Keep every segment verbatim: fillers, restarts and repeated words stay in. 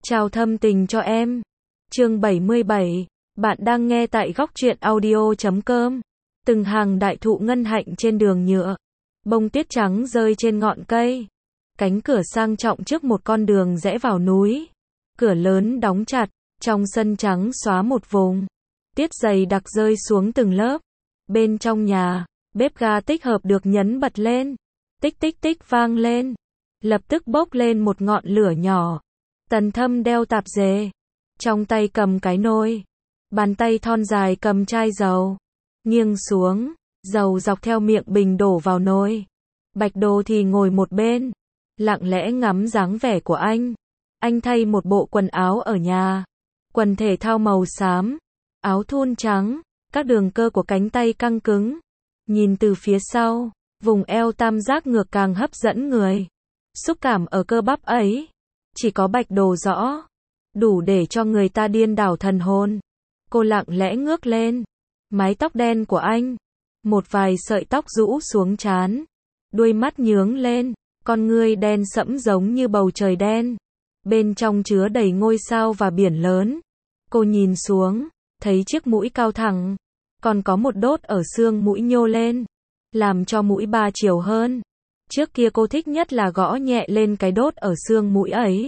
Trao thâm tình cho em. Chương bảy mươi bảy. Bạn đang nghe tại góc truyện audio chấm com. Từng hàng đại thụ ngân hạnh trên đường nhựa. Bông tuyết trắng rơi trên ngọn cây. Cánh cửa sang trọng trước một con đường rẽ vào núi. Cửa lớn đóng chặt, trong sân trắng xóa một vùng. Tiết dày đặc rơi xuống từng lớp. Bên trong nhà, bếp ga tích hợp được nhấn bật lên. Tích tích tích vang lên. Lập tức bốc lên một ngọn lửa nhỏ. Tần Thâm đeo tạp dề. Trong tay cầm cái nồi. Bàn tay thon dài cầm chai dầu. Nghiêng xuống, dầu dọc theo miệng bình đổ vào nồi. Bạch Đồ thì ngồi một bên, lặng lẽ ngắm dáng vẻ của anh. Anh thay một bộ quần áo ở nhà. Quần thể thao màu xám, áo thun trắng, các đường cơ của cánh tay căng cứng. Nhìn từ phía sau, vùng eo tam giác ngược càng hấp dẫn người. Xúc cảm ở cơ bắp ấy, chỉ có Bạch Đồ rõ, đủ để cho người ta điên đảo thần hồn. Cô lặng lẽ ngước lên, mái tóc đen của anh, một vài sợi tóc rũ xuống trán, đuôi mắt nhướng lên, con ngươi đen sẫm giống như bầu trời đen, bên trong chứa đầy ngôi sao và biển lớn. Cô nhìn xuống, thấy chiếc mũi cao thẳng, còn có một đốt ở xương mũi nhô lên, làm cho mũi ba chiều hơn. Trước kia cô thích nhất là gõ nhẹ lên cái đốt ở xương mũi ấy.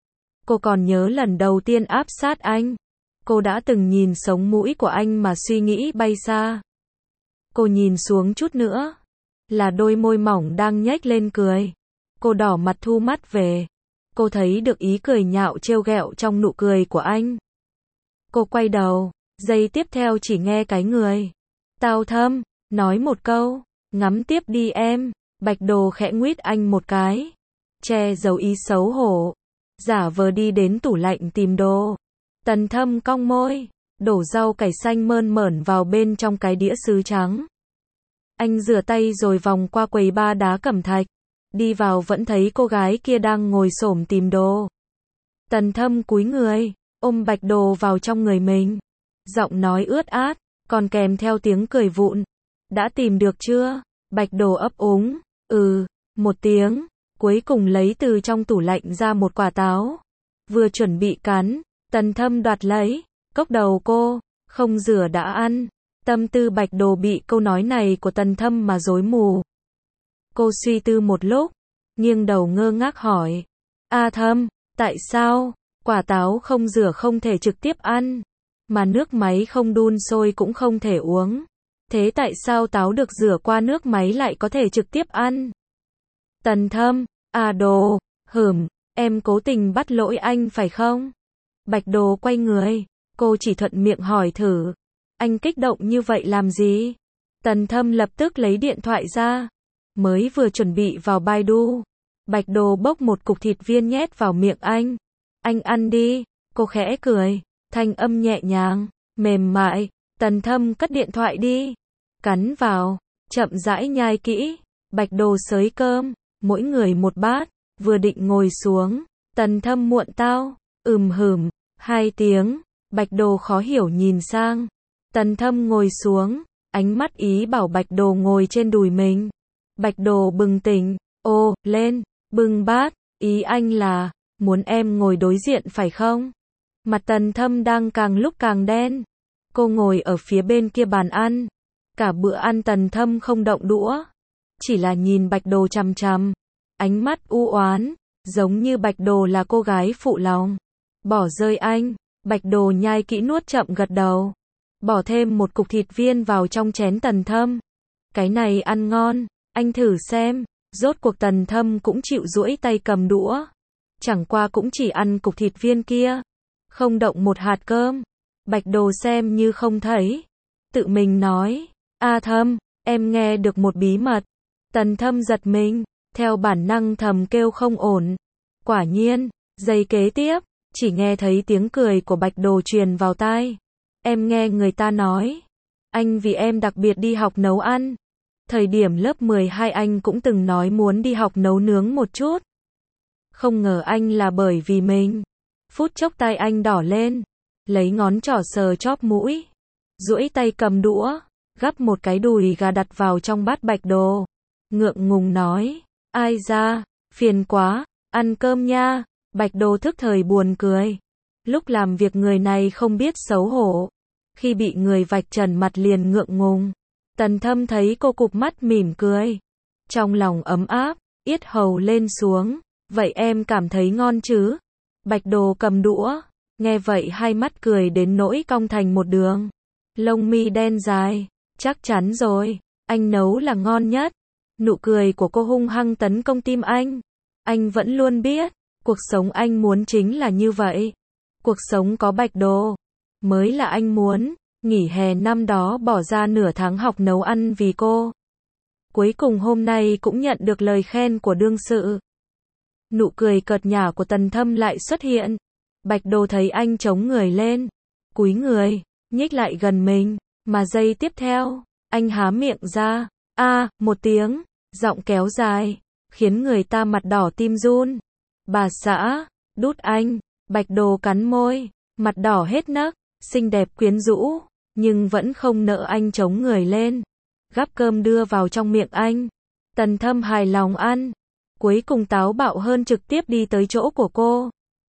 Cô còn nhớ lần đầu tiên áp sát anh, cô đã từng nhìn sống mũi của anh mà suy nghĩ bay xa. Cô nhìn xuống chút nữa, là đôi môi mỏng đang nhếch lên cười. Cô đỏ mặt thu mắt về. Cô thấy được ý cười nhạo trêu ghẹo trong nụ cười của anh. Cô quay đầu, giây tiếp theo chỉ nghe cái người. Tao Thâm, nói một câu, ngắm tiếp đi em. Bạch Đồ khẽ nguyết anh một cái, che giấu ý xấu hổ, giả vờ đi đến tủ lạnh tìm đồ. Tần Thâm cong môi, đổ rau cải xanh mơn mởn vào bên trong cái đĩa sứ trắng. Anh rửa tay rồi vòng qua quầy ba đá cẩm thạch, đi vào vẫn thấy cô gái kia đang ngồi xổm tìm đồ. Tần Thâm cúi người, ôm Bạch Đồ vào trong người mình, giọng nói ướt át, còn kèm theo tiếng cười vụn. Đã tìm được chưa? Bạch Đồ ấp úng, ừ, một tiếng, cuối cùng lấy từ trong tủ lạnh ra một quả táo. Vừa chuẩn bị cắn, Tần Thâm đoạt lấy, cốc đầu cô, không rửa đã ăn. Tâm tư Bạch Đồ bị câu nói này của Tần Thâm mà rối mù. Cô suy tư một lúc, nghiêng đầu ngơ ngác hỏi, A Thâm, tại sao, quả táo không rửa không thể trực tiếp ăn, mà nước máy không đun sôi cũng không thể uống. Thế tại sao táo được rửa qua nước máy lại có thể trực tiếp ăn? Tần Thâm, à Đồ, hửm, em cố tình bắt lỗi anh phải không? Bạch Đồ quay người, cô chỉ thuận miệng hỏi thử. Anh kích động như vậy làm gì? Tần Thâm lập tức lấy điện thoại ra, mới vừa chuẩn bị vào Baidu. Bạch Đồ bốc một cục thịt viên nhét vào miệng anh. Anh ăn đi, cô khẽ cười, thanh âm nhẹ nhàng, mềm mại. Tần Thâm cất điện thoại đi, cắn vào, chậm rãi nhai kỹ. Bạch Đồ xới cơm, mỗi người một bát, vừa định ngồi xuống, Tần Thâm muộn tao, ừm hửm, hai tiếng. Bạch Đồ khó hiểu nhìn sang. Tần Thâm ngồi xuống, ánh mắt ý bảo Bạch Đồ ngồi trên đùi mình. Bạch Đồ bừng tỉnh, ô, lên, bưng bát, ý anh là, muốn em ngồi đối diện phải không? Mặt Tần Thâm đang càng lúc càng đen. Cô ngồi ở phía bên kia bàn ăn. Cả bữa ăn Tần Thâm không động đũa, chỉ là nhìn Bạch Đồ chằm chằm, ánh mắt u oán, giống như Bạch Đồ là cô gái phụ lòng, bỏ rơi anh. Bạch Đồ nhai kỹ nuốt chậm gật đầu, bỏ thêm một cục thịt viên vào trong chén Tần Thâm. Cái này ăn ngon, anh thử xem. Rốt cuộc Tần Thâm cũng chịu duỗi tay cầm đũa, chẳng qua cũng chỉ ăn cục thịt viên kia, không động một hạt cơm. Bạch Đồ xem như không thấy, tự mình nói, A Thâm, em nghe được một bí mật. Tần Thâm giật mình, theo bản năng thầm kêu không ổn. Quả nhiên, giây kế tiếp, chỉ nghe thấy tiếng cười của Bạch Đồ truyền vào tai. Em nghe người ta nói, anh vì em đặc biệt đi học nấu ăn. Thời điểm lớp mười hai anh cũng từng nói muốn đi học nấu nướng một chút. Không ngờ anh là bởi vì mình. Phút chốc tai anh đỏ lên, lấy ngón trỏ sờ chóp mũi, duỗi tay cầm đũa, gắp một cái đùi gà đặt vào trong bát Bạch Đồ. Ngượng ngùng nói, ai da, phiền quá, ăn cơm nha. Bạch Đồ thức thời buồn cười. Lúc làm việc người này không biết xấu hổ. Khi bị người vạch trần mặt liền ngượng ngùng. Tần Thâm thấy cô cụp mắt mỉm cười. Trong lòng ấm áp, yết hầu lên xuống. Vậy em cảm thấy ngon chứ? Bạch Đồ cầm đũa. Nghe vậy hai mắt cười đến nỗi cong thành một đường. Lông mi đen dài. Chắc chắn rồi. Anh nấu là ngon nhất. Nụ cười của cô hung hăng tấn công tim anh. Anh vẫn luôn biết. Cuộc sống anh muốn chính là như vậy. Cuộc sống có Bạch Đồ. Mới là anh muốn. Nghỉ hè năm đó bỏ ra nửa tháng học nấu ăn vì cô. Cuối cùng hôm nay cũng nhận được lời khen của đương sự. Nụ cười cợt nhả của Tần Thâm lại xuất hiện. Bạch Đồ thấy anh chống người lên. Cúi người. Nhích lại gần mình. Mà giây tiếp theo. Anh há miệng ra. A, à, một tiếng. Giọng kéo dài. Khiến người ta mặt đỏ tim run. Bà xã. Đút anh. Bạch Đồ cắn môi. Mặt đỏ hết nấc. Xinh đẹp quyến rũ. Nhưng vẫn không nỡ anh chống người lên. Gắp cơm đưa vào trong miệng anh. Tần Thâm hài lòng ăn. Cuối cùng táo bạo hơn trực tiếp đi tới chỗ của cô.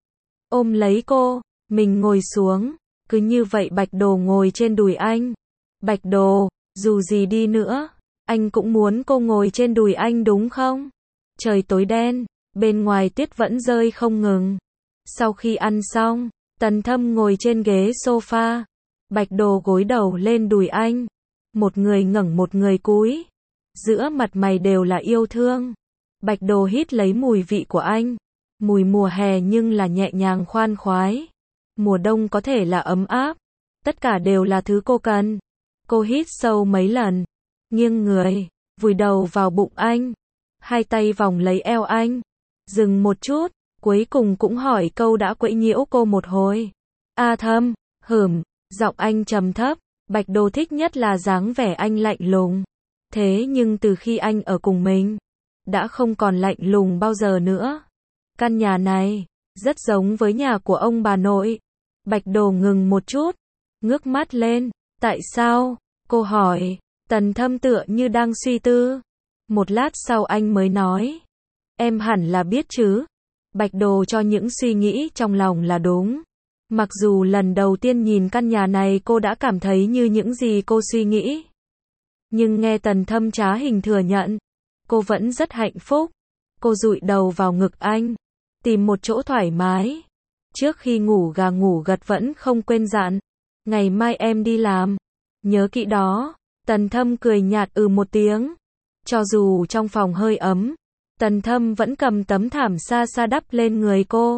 Ôm lấy cô. Mình ngồi xuống. Cứ như vậy Bạch Đồ ngồi trên đùi anh. Bạch Đồ, dù gì đi nữa, anh cũng muốn cô ngồi trên đùi anh đúng không? Trời tối đen, bên ngoài tuyết vẫn rơi không ngừng. Sau khi ăn xong, Tần Thâm ngồi trên ghế sofa. Bạch Đồ gối đầu lên đùi anh. Một người ngẩng một người cúi. Giữa mặt mày đều là yêu thương. Bạch Đồ hít lấy mùi vị của anh. Mùi mùa hè nhưng là nhẹ nhàng khoan khoái. Mùa đông có thể là ấm áp. Tất cả đều là thứ cô cần. Cô hít sâu mấy lần. Nghiêng người. Vùi đầu vào bụng anh. Hai tay vòng lấy eo anh. Dừng một chút. Cuối cùng cũng hỏi câu đã quấy nhiễu cô một hồi. A Thâm. Hửm. Giọng anh trầm thấp. Bạch Đồ thích nhất là dáng vẻ anh lạnh lùng. Thế nhưng từ khi anh ở cùng mình, đã không còn lạnh lùng bao giờ nữa. Căn nhà này, rất giống với nhà của ông bà nội. Bạch Đồ ngừng một chút, ngước mắt lên. Tại sao? Cô hỏi. Tần Thâm tựa như đang suy tư. Một lát sau anh mới nói. Em hẳn là biết chứ. Bạch Đồ cho những suy nghĩ trong lòng là đúng. Mặc dù lần đầu tiên nhìn căn nhà này cô đã cảm thấy như những gì cô suy nghĩ. Nhưng nghe Tần Thâm trá hình thừa nhận, cô vẫn rất hạnh phúc. Cô dụi đầu vào ngực anh, tìm một chỗ thoải mái. Trước khi ngủ gà ngủ gật vẫn không quên dặn. Ngày mai em đi làm. Nhớ kỹ đó. Tần Thâm cười nhạt ừ một tiếng. Cho dù trong phòng hơi ấm, Tần Thâm vẫn cầm tấm thảm xa xa đắp lên người cô.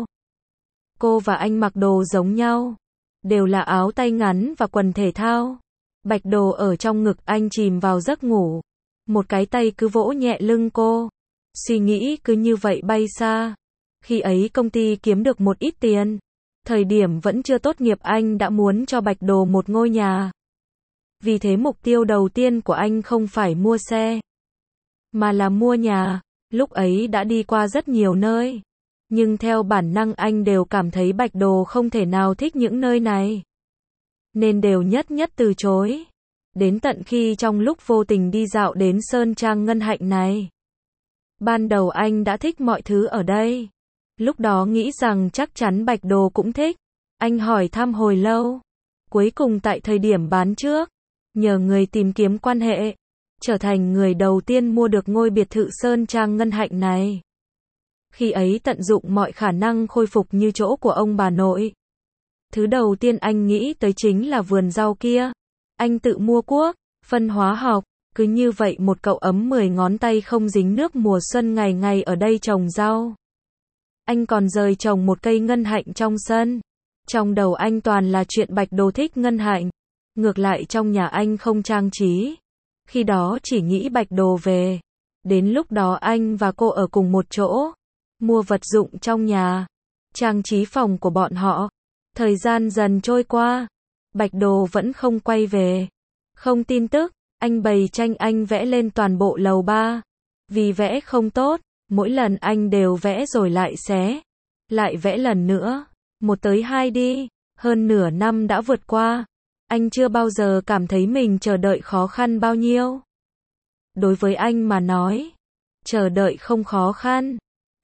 Cô và anh mặc đồ giống nhau. Đều là áo tay ngắn và quần thể thao. Bạch Đồ ở trong ngực anh chìm vào giấc ngủ. Một cái tay cứ vỗ nhẹ lưng cô. Suy nghĩ cứ như vậy bay xa. Khi ấy công ty kiếm được một ít tiền. Thời điểm vẫn chưa tốt nghiệp anh đã muốn cho Bạch Đồ một ngôi nhà. Vì thế mục tiêu đầu tiên của anh không phải mua xe, mà là mua nhà. Lúc ấy đã đi qua rất nhiều nơi. Nhưng theo bản năng anh đều cảm thấy Bạch Đồ không thể nào thích những nơi này. Nên đều nhất nhất từ chối. Đến tận khi trong lúc vô tình đi dạo đến Sơn Trang Ngân Hạnh này. Ban đầu anh đã thích mọi thứ ở đây. Lúc đó nghĩ rằng chắc chắn Bạch Đồ cũng thích. Anh hỏi thăm hồi lâu. Cuối cùng tại thời điểm bán trước, nhờ người tìm kiếm quan hệ, trở thành người đầu tiên mua được ngôi biệt thự Sơn Trang Ngân Hạnh này. Khi ấy tận dụng mọi khả năng khôi phục như chỗ của ông bà nội. Thứ đầu tiên anh nghĩ tới chính là vườn rau kia. Anh tự mua cuốc, phân hóa học, cứ như vậy một cậu ấm mười ngón tay không dính nước mùa xuân ngày ngày ở đây trồng rau. Anh còn rời trồng một cây ngân hạnh trong sân. Trong đầu anh toàn là chuyện Bạch Đồ thích ngân hạnh. Ngược lại trong nhà anh không trang trí. Khi đó chỉ nghĩ Bạch Đồ về. Đến lúc đó anh và cô ở cùng một chỗ. Mua vật dụng trong nhà. Trang trí phòng của bọn họ. Thời gian dần trôi qua. Bạch Đồ vẫn không quay về. Không tin tức. Anh bày tranh anh vẽ lên toàn bộ lầu ba. Vì vẽ không tốt. Mỗi lần anh đều vẽ rồi lại xé. Lại vẽ lần nữa. Một tới hai đi. Hơn nửa năm đã vượt qua. Anh chưa bao giờ cảm thấy mình chờ đợi khó khăn bao nhiêu. Đối với anh mà nói, chờ đợi không khó khăn.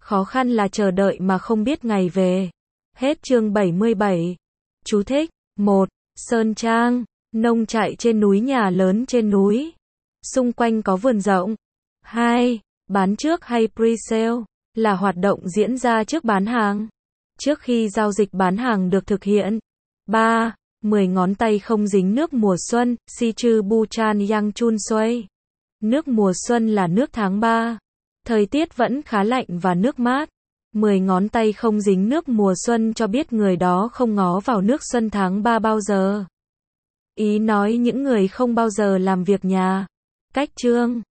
Khó khăn là chờ đợi mà không biết ngày về. Hết chương bảy mươi bảy. Chú thích. một. Sơn trang, nông trại trên núi, nhà lớn trên núi. Xung quanh có vườn rộng. hai. Bán trước hay pre-sale, là hoạt động diễn ra trước bán hàng. Trước khi giao dịch bán hàng được thực hiện. ba. Mười ngón tay không dính nước mùa xuân, Sichu Buchan Yang Chun Sui. Nước mùa xuân là nước tháng ba. Thời tiết vẫn khá lạnh và nước mát. Mười ngón tay không dính nước mùa xuân cho biết người đó không ngó vào nước xuân tháng ba bao giờ. Ý nói những người không bao giờ làm việc nhà. Cách chương